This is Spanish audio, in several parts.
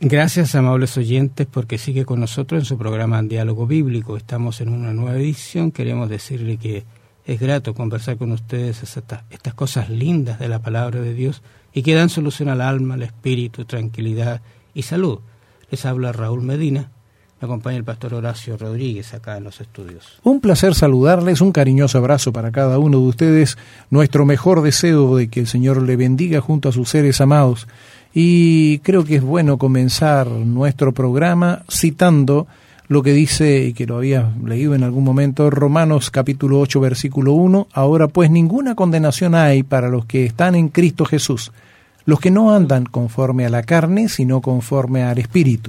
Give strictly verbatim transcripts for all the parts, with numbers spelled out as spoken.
Gracias, amables oyentes, porque sigue con nosotros en su programa Diálogo Bíblico. Estamos en una nueva edición. Queremos decirle que es grato conversar con ustedes estas, estas cosas lindas de la palabra de Dios y que dan solución al alma, al espíritu, tranquilidad y salud. Les habla Raúl Medina. Me acompaña el pastor Horacio Rodríguez acá en los estudios. Un placer saludarles, un cariñoso abrazo para cada uno de ustedes. Nuestro mejor deseo de que el Señor le bendiga junto a sus seres amados. Y creo que es bueno comenzar nuestro programa citando lo que dice, y que lo había leído en algún momento, Romanos capítulo ocho, versículo uno. Ahora pues ninguna condenación hay para los que están en Cristo Jesús, los que no andan conforme a la carne, sino conforme al Espíritu.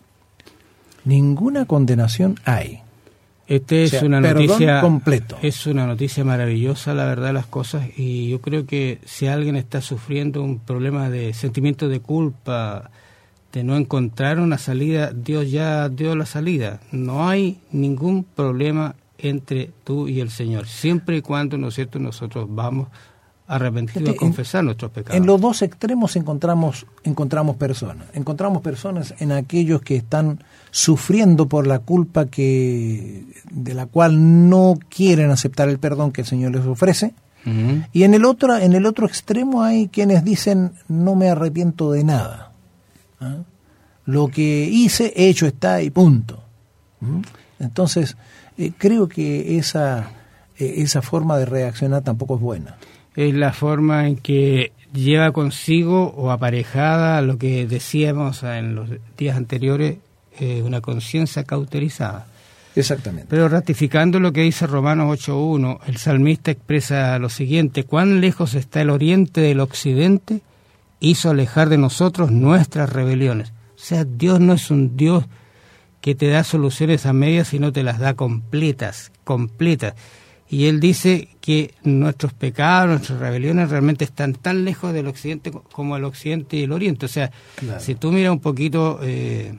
Ninguna condenación hay. Este es o sea, una perdón noticia completo. Es una noticia maravillosa, la verdad, las cosas, y yo creo que si alguien está sufriendo un problema de sentimiento de culpa, de no encontrar una salida, Dios ya dio la salida. No hay ningún problema entre tú y el Señor, siempre y cuando, ¿no es cierto?, nosotros vamos arrepentidos a confesar en, nuestros pecados. En los dos extremos encontramos encontramos personas. Encontramos personas en aquellos que están sufriendo por la culpa que de la cual no quieren aceptar el perdón que el Señor les ofrece. Uh-huh. Y en el otro en el otro extremo hay quienes dicen no me arrepiento de nada. ¿Ah? Lo que hice hecho está y punto. ¿Mm? Entonces eh, creo que esa eh, esa forma de reaccionar tampoco es buena. Es la forma en que lleva consigo o aparejada lo que decíamos en los días anteriores, eh, una conciencia cauterizada. Exactamente. Pero ratificando lo que dice Romanos ocho uno, el salmista expresa lo siguiente: cuán lejos está el oriente del occidente, hizo alejar de nosotros nuestras rebeliones. O sea, Dios no es un Dios que te da soluciones a medias, sino te las da completas, completas. Y él dice que nuestros pecados, nuestras rebeliones realmente están tan lejos del occidente como el occidente y el oriente. O sea, claro, si tú miras un poquito, eh,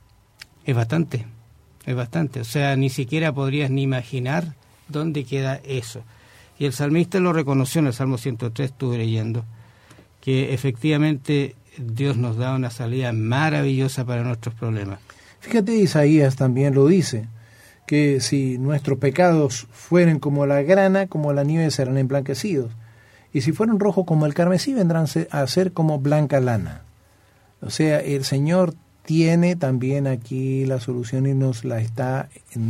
es bastante, es bastante. O sea, ni siquiera podrías ni imaginar dónde queda eso. Y el salmista lo reconoció en el Salmo ciento tres, estuve leyendo, que efectivamente Dios nos da una salida maravillosa para nuestros problemas. Fíjate, Isaías también lo dice, que si nuestros pecados fueren como la grana, como la nieve serán emblanquecidos, y si fueran rojos como el carmesí, vendrán a ser como blanca lana. O sea, el Señor tiene también aquí la solución y nos la está,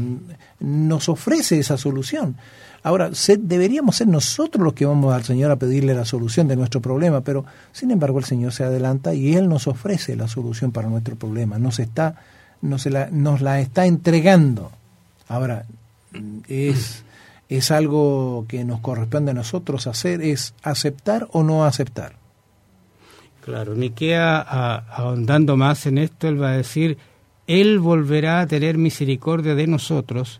nos ofrece esa solución. Ahora, se, deberíamos ser nosotros los que vamos al Señor a pedirle la solución de nuestro problema, pero sin embargo el Señor se adelanta y Él nos ofrece la solución para nuestro problema, nos está, nos la, nos la está entregando. Ahora, es, es algo que nos corresponde a nosotros hacer, es aceptar o no aceptar. Claro, ni queda ahondando más en esto, él va a decir, Él volverá a tener misericordia de nosotros,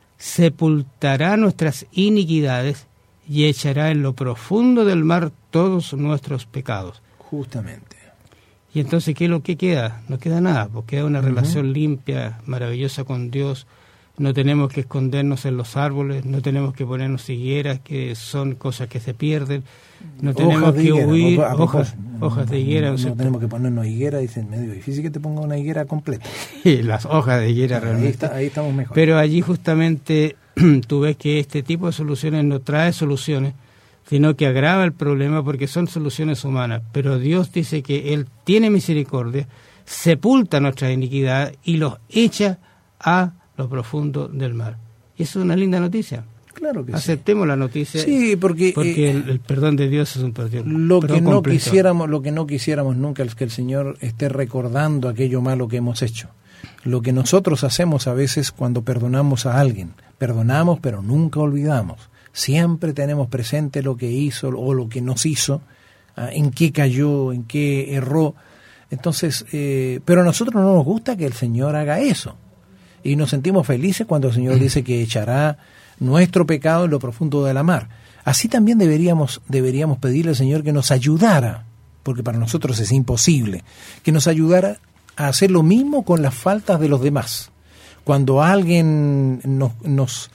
sepultará nuestras iniquidades y echará en lo profundo del mar todos nuestros pecados. Justamente. Y entonces, ¿qué es lo que queda? No queda nada, porque queda una uh-huh. relación limpia, maravillosa con Dios. No tenemos que escondernos en los árboles, no tenemos que ponernos higueras, que son cosas que se pierden, no tenemos que higuera, huir, a, a, hojas, no, hojas de higuera. No, no, no tenemos que ponernos higuera, dicen, medio difícil que te ponga una higuera completa. Las hojas de higuera ahí realmente. Está, ahí estamos mejor. Pero allí justamente tú ves que este tipo de soluciones no trae soluciones, sino que agrava el problema porque son soluciones humanas. Pero Dios dice que Él tiene misericordia, sepulta nuestra iniquidad y los echa a lo profundo del mar. Y eso es una linda noticia. Claro que Aceptemos sí. la noticia. Sí, porque, porque eh, el, el perdón de Dios es un perdón. Lo perdón que no completo. quisiéramos, lo que no quisiéramos nunca es que el Señor esté recordando aquello malo que hemos hecho. Lo que nosotros hacemos a veces cuando perdonamos a alguien, perdonamos pero nunca olvidamos. Siempre tenemos presente lo que hizo o lo que nos hizo, en qué cayó, en qué erró. Entonces, eh, pero a nosotros no nos gusta que el Señor haga eso. Y nos sentimos felices cuando el Señor dice que echará nuestro pecado en lo profundo de la mar. Así también deberíamos, deberíamos pedirle al Señor que nos ayudara, porque para nosotros es imposible, que nos ayudara a hacer lo mismo con las faltas de los demás. Cuando alguien nos, nos,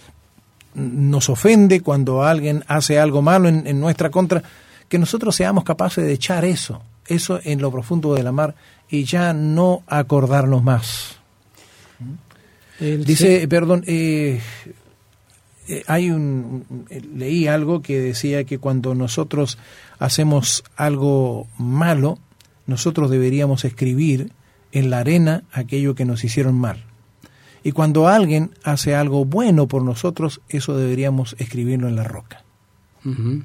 nos ofende, cuando alguien hace algo malo en, en nuestra contra, que nosotros seamos capaces de echar eso, eso en lo profundo de la mar y ya no acordarnos más. El Dice, se... perdón, eh, eh, hay un, leí algo que decía que cuando nosotros hacemos algo malo, nosotros deberíamos escribir en la arena aquello que nos hicieron mal. Y cuando alguien hace algo bueno por nosotros, eso deberíamos escribirlo en la roca. Uh-huh.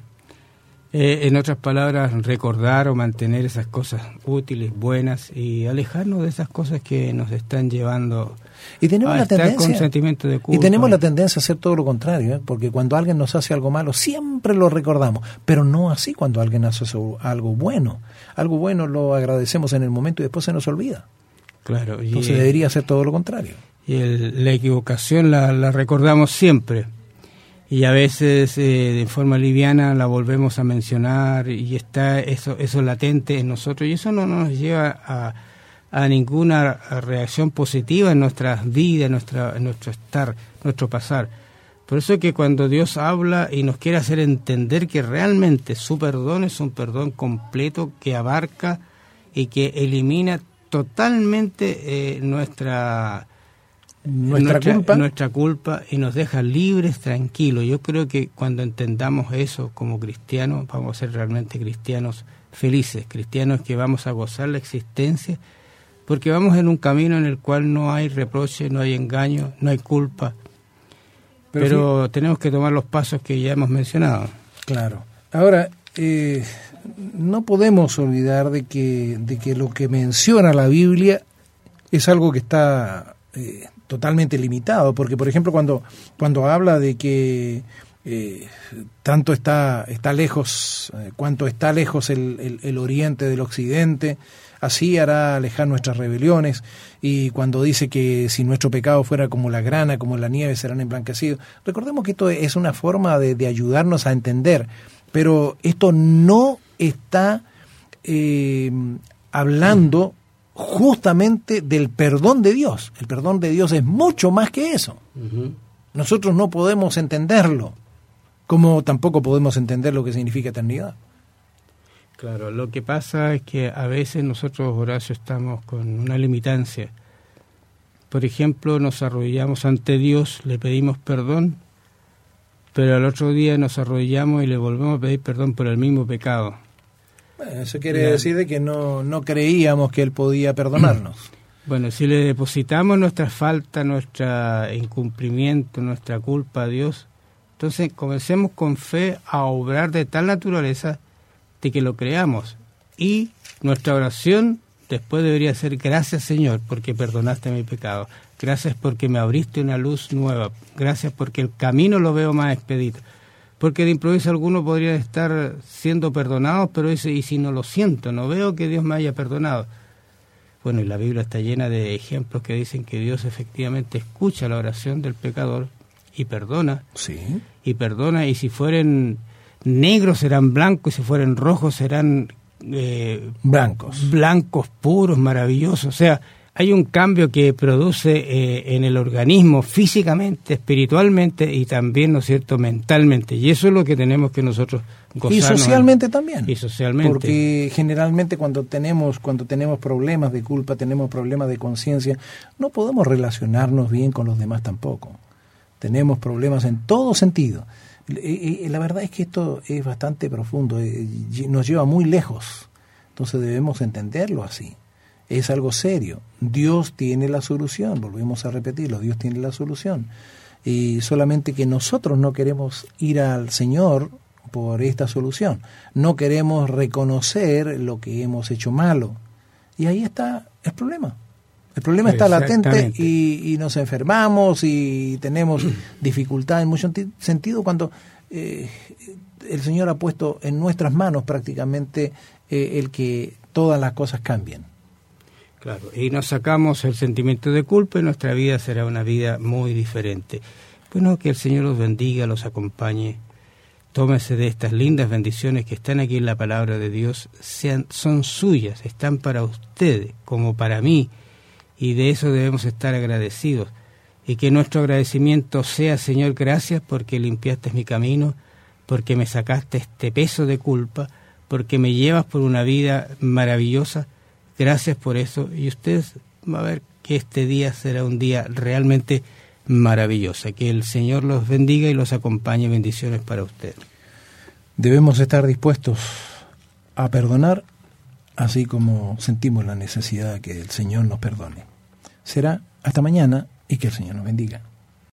Eh, en otras palabras, recordar o mantener esas cosas útiles, buenas, y alejarnos de esas cosas que nos están llevando y tenemos a la estar tendencia, con sentimiento de culpa. Y tenemos la tendencia a hacer todo lo contrario, ¿eh? Porque cuando alguien nos hace algo malo, siempre lo recordamos, pero no así cuando alguien hace algo bueno. Algo bueno lo agradecemos en el momento y después se nos olvida. Claro. Y Entonces debería ser todo lo contrario. Y el, la equivocación la, la recordamos siempre. Y a veces eh, de forma liviana la volvemos a mencionar y está eso eso latente en nosotros, y eso no nos lleva a, a ninguna reacción positiva en nuestras vidas, en, nuestra, en nuestro estar, nuestro pasar. Por eso es que cuando Dios habla y nos quiere hacer entender que realmente su perdón es un perdón completo que abarca y que elimina totalmente eh, nuestra... Nuestra, nuestra culpa nuestra culpa y nos deja libres, tranquilos. Yo creo que cuando entendamos eso como cristianos, vamos a ser realmente cristianos felices, cristianos que vamos a gozar la existencia, porque vamos en un camino en el cual no hay reproche, no hay engaño, no hay culpa, pero, pero sí, tenemos que tomar los pasos que ya hemos mencionado. Claro. Ahora, eh, no podemos olvidar de que, de que lo que menciona la Biblia es algo que está... Eh, totalmente limitado, porque por ejemplo cuando cuando habla de que eh, tanto está está lejos eh, cuanto está lejos el, el, el oriente del occidente, así hará alejar nuestras rebeliones, y cuando dice que si nuestro pecado fuera como la grana, como la nieve, serán emblanquecidos, recordemos que esto es una forma de, de ayudarnos a entender, pero esto no está eh, hablando justamente del perdón de Dios. El perdón de Dios es mucho más que eso. Uh-huh. Nosotros no podemos entenderlo, como tampoco podemos entender lo que significa eternidad. Claro, lo que pasa es que a veces nosotros, Horacio, estamos con una limitancia. Por ejemplo, nos arrodillamos ante Dios, le pedimos perdón, pero al otro día nos arrodillamos y le volvemos a pedir perdón por el mismo pecado. Bueno, eso quiere claro. decir de que no, no creíamos que Él podía perdonarnos. Bueno, si le depositamos nuestra falta, nuestro incumplimiento, nuestra culpa a Dios, entonces comencemos con fe a obrar de tal naturaleza de que lo creamos. Y nuestra oración después debería ser: gracias, Señor, porque perdonaste mi pecado. Gracias porque me abriste una luz nueva. Gracias porque el camino lo veo más expedito. Porque de improviso algunos podrían estar siendo perdonados, pero dice, y si no lo siento, no veo que Dios me haya perdonado. Bueno, y la Biblia está llena de ejemplos que dicen que Dios efectivamente escucha la oración del pecador y perdona. Sí. Y perdona, y si fueren negros serán blancos, y si fueren rojos serán eh, blancos. Blancos, puros, maravillosos. O sea, hay un cambio que produce eh, en el organismo físicamente, espiritualmente y también, ¿no es cierto?, mentalmente. Y eso es lo que tenemos que nosotros gozarnos. Y socialmente en, también. Y socialmente. Porque generalmente cuando tenemos cuando tenemos problemas de culpa, tenemos problemas de conciencia, no podemos relacionarnos bien con los demás tampoco. Tenemos problemas en todo sentido. Y la verdad es que esto es bastante profundo, nos lleva muy lejos. Entonces debemos entenderlo así. Es algo serio. Dios tiene la solución, volvemos a repetirlo, Dios tiene la solución. Y solamente que nosotros no queremos ir al Señor por esta solución. No queremos reconocer lo que hemos hecho malo. Y ahí está el problema. El problema está latente y, y nos enfermamos y tenemos dificultad en mucho sentido cuando eh, el Señor ha puesto en nuestras manos prácticamente eh, el que todas las cosas cambien. Claro, y nos sacamos el sentimiento de culpa y nuestra vida será una vida muy diferente. Bueno, que el Señor los bendiga, los acompañe. Tómese de estas lindas bendiciones que están aquí en la palabra de Dios. Sean, son suyas, están para ustedes, como para mí. Y de eso debemos estar agradecidos. Y que nuestro agradecimiento sea: Señor, gracias porque limpiaste mi camino, porque me sacaste este peso de culpa, porque me llevas por una vida maravillosa. Gracias por eso. Y usted va a ver que este día será un día realmente maravilloso. Que el Señor los bendiga y los acompañe. Bendiciones para usted. Debemos estar dispuestos a perdonar, así como sentimos la necesidad de que el Señor nos perdone. Será hasta mañana y que el Señor nos bendiga.